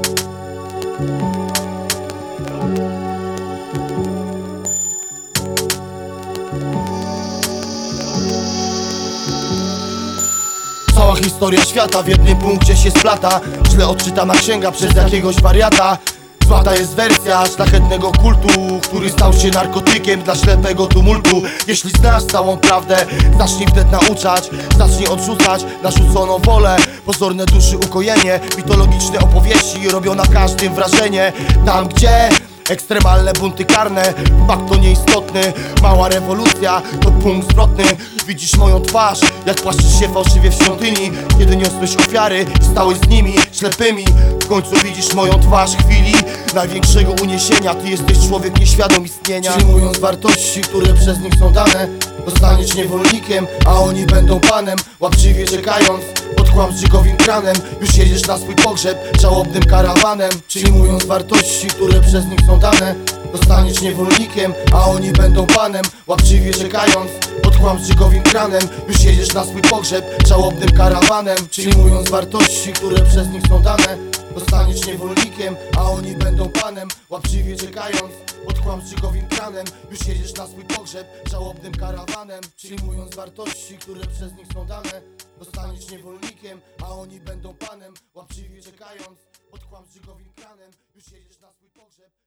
Cała historia świata w jednym punkcie się splata. Źle odczytana księga przez jakiegoś wariata. Złata jest wersja szlachetnego kultu, który stał się narkotykiem dla ślepego tumultu. Jeśli znasz całą prawdę, zacznij wnet nauczać. Zacznij odrzucać narzuconą wolę. Pozorne duszy ukojenie, mitologiczne opowieści robią na każdym wrażenie. Tam gdzie ekstremalne bunty karne, fakt to nieistotny. Mała rewolucja to punkt zwrotny. Widzisz moją twarz, jak płaszczysz się fałszywie w świątyni, kiedy niosłeś ofiary i stałeś z nimi ślepymi. W końcu widzisz moją twarz chwili największego uniesienia. Ty jesteś człowiek nieświadom istnienia. Przyjmując wartości, które przez nich są dane, zostaniesz niewolnikiem, a oni będą panem. Łapczywie czekając pod kłamczykowym kranem, już jedziesz na swój pogrzeb żałobnym karawanem. Przyjmując wartości, które przez nich są dane, zostaniesz niewolnikiem, a oni będą panem. Łapczywie czekając pod kłamczykowym kranem, już jedziesz na swój pogrzeb żałobnym karawanem. Przyjmując wartości, które przez nich są dane, zostaniesz niewolnikiem, a oni będą panem. Łapczywie czekając pod kłamczykowym kranem, już jedziesz na swój pogrzeb żałobnym karawanem. Przyjmując wartości, które przez nich są dane, zostaniesz niewolnikiem, a oni będą panem. Łapczywie czekając pod kłamczykowym kranem, już jedziesz na swój pogrzeb.